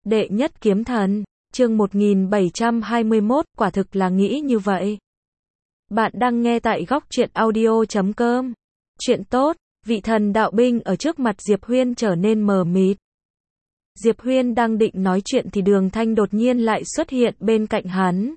Đệ nhất kiếm thần, chương 1721, quả thực là nghĩ như vậy. Bạn đang nghe tại góc truyện audio.com. Chuyện tốt, vị thần đạo binh ở trước mặt Diệp Huyên trở nên mờ mịt. Diệp Huyên đang định nói chuyện thì Đường Thanh đột nhiên lại xuất hiện bên cạnh hắn.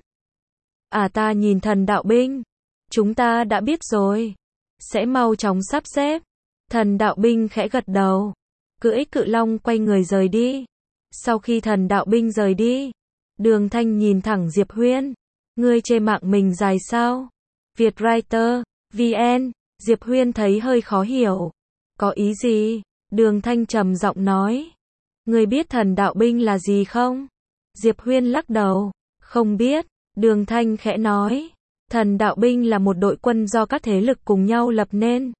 Ta nhìn thần đạo binh. Chúng ta đã biết rồi. Sẽ mau chóng sắp xếp. Thần đạo binh khẽ gật đầu. Cưỡi cự long quay người rời đi. Sau khi thần đạo binh rời đi, Đường Thanh nhìn thẳng Diệp Huyên. Ngươi chê mạng mình dài sao? Vietwriter, VN, Diệp Huyên thấy hơi khó hiểu. Có ý gì? Đường Thanh trầm giọng nói. Ngươi biết thần đạo binh là gì không? Diệp Huyên lắc đầu. Không biết. Đường Thanh khẽ nói. Thần đạo binh là một đội quân do các thế lực cùng nhau lập nên.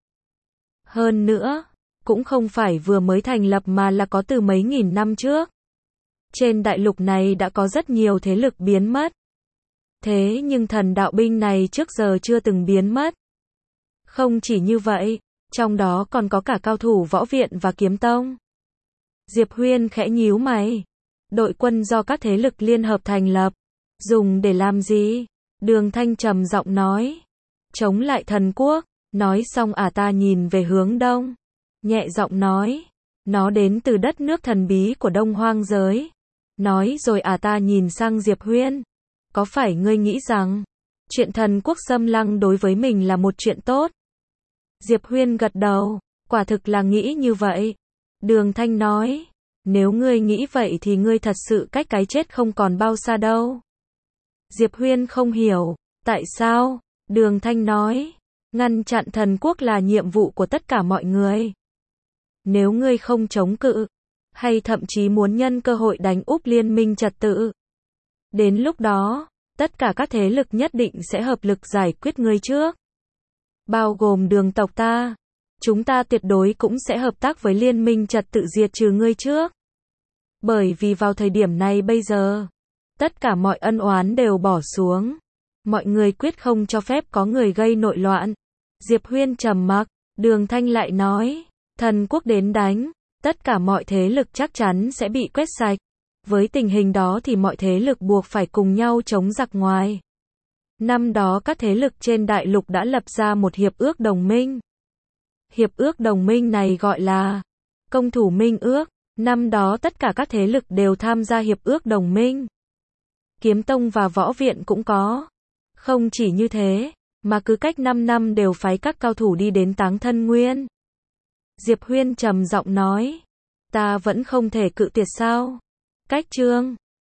Hơn nữa, cũng không phải vừa mới thành lập mà là có từ mấy nghìn năm trước. Trên đại lục này đã có rất nhiều thế lực biến mất. Thế nhưng thần đạo binh này trước giờ chưa từng biến mất. Không chỉ như vậy, trong đó còn có cả cao thủ võ viện và kiếm tông. Diệp Huyên khẽ nhíu mày. Đội quân do các thế lực liên hợp thành lập. Dùng để làm gì? Đường Thanh trầm giọng nói. Chống lại thần quốc. Nói xong ta nhìn về hướng đông. Nhẹ giọng nói. Nó đến từ đất nước thần bí của Đông Hoang giới. Nói rồi ta nhìn sang Diệp Huyên. Có phải ngươi nghĩ rằng chuyện thần quốc xâm lăng đối với mình là một chuyện tốt? Diệp Huyên gật đầu. Quả thực là nghĩ như vậy. Đường Thanh nói. Nếu ngươi nghĩ vậy thì ngươi thật sự cách cái chết không còn bao xa đâu. Diệp Huyên không hiểu. Tại sao? Đường Thanh nói. Ngăn chặn thần quốc là nhiệm vụ của tất cả mọi người. Nếu ngươi không chống cự, hay thậm chí muốn nhân cơ hội đánh úp liên minh trật tự, đến lúc đó, tất cả các thế lực nhất định sẽ hợp lực giải quyết ngươi trước. Bao gồm Đường tộc ta. Chúng ta tuyệt đối cũng sẽ hợp tác với liên minh trật tự diệt trừ ngươi trước. Bởi vì vào thời điểm này bây giờ, tất cả mọi ân oán đều bỏ xuống. Mọi người quyết không cho phép có người gây nội loạn. Diệp Huyên trầm mặc. Đường Thanh lại nói. Thần quốc đến đánh, tất cả mọi thế lực chắc chắn sẽ bị quét sạch. Với tình hình đó thì mọi thế lực buộc phải cùng nhau chống giặc ngoài. Năm đó các thế lực trên đại lục đã lập ra một hiệp ước đồng minh. Hiệp ước đồng minh này gọi là Công thủ minh ước. Năm đó tất cả các thế lực đều tham gia hiệp ước đồng minh. Kiếm tông và võ viện cũng có. Không chỉ như thế, mà cứ cách 5 năm đều phái các cao thủ đi đến Táng Thân Nguyên. Diệp Huyên trầm giọng nói. Ta vẫn không thể cự tuyệt sao? Cách chương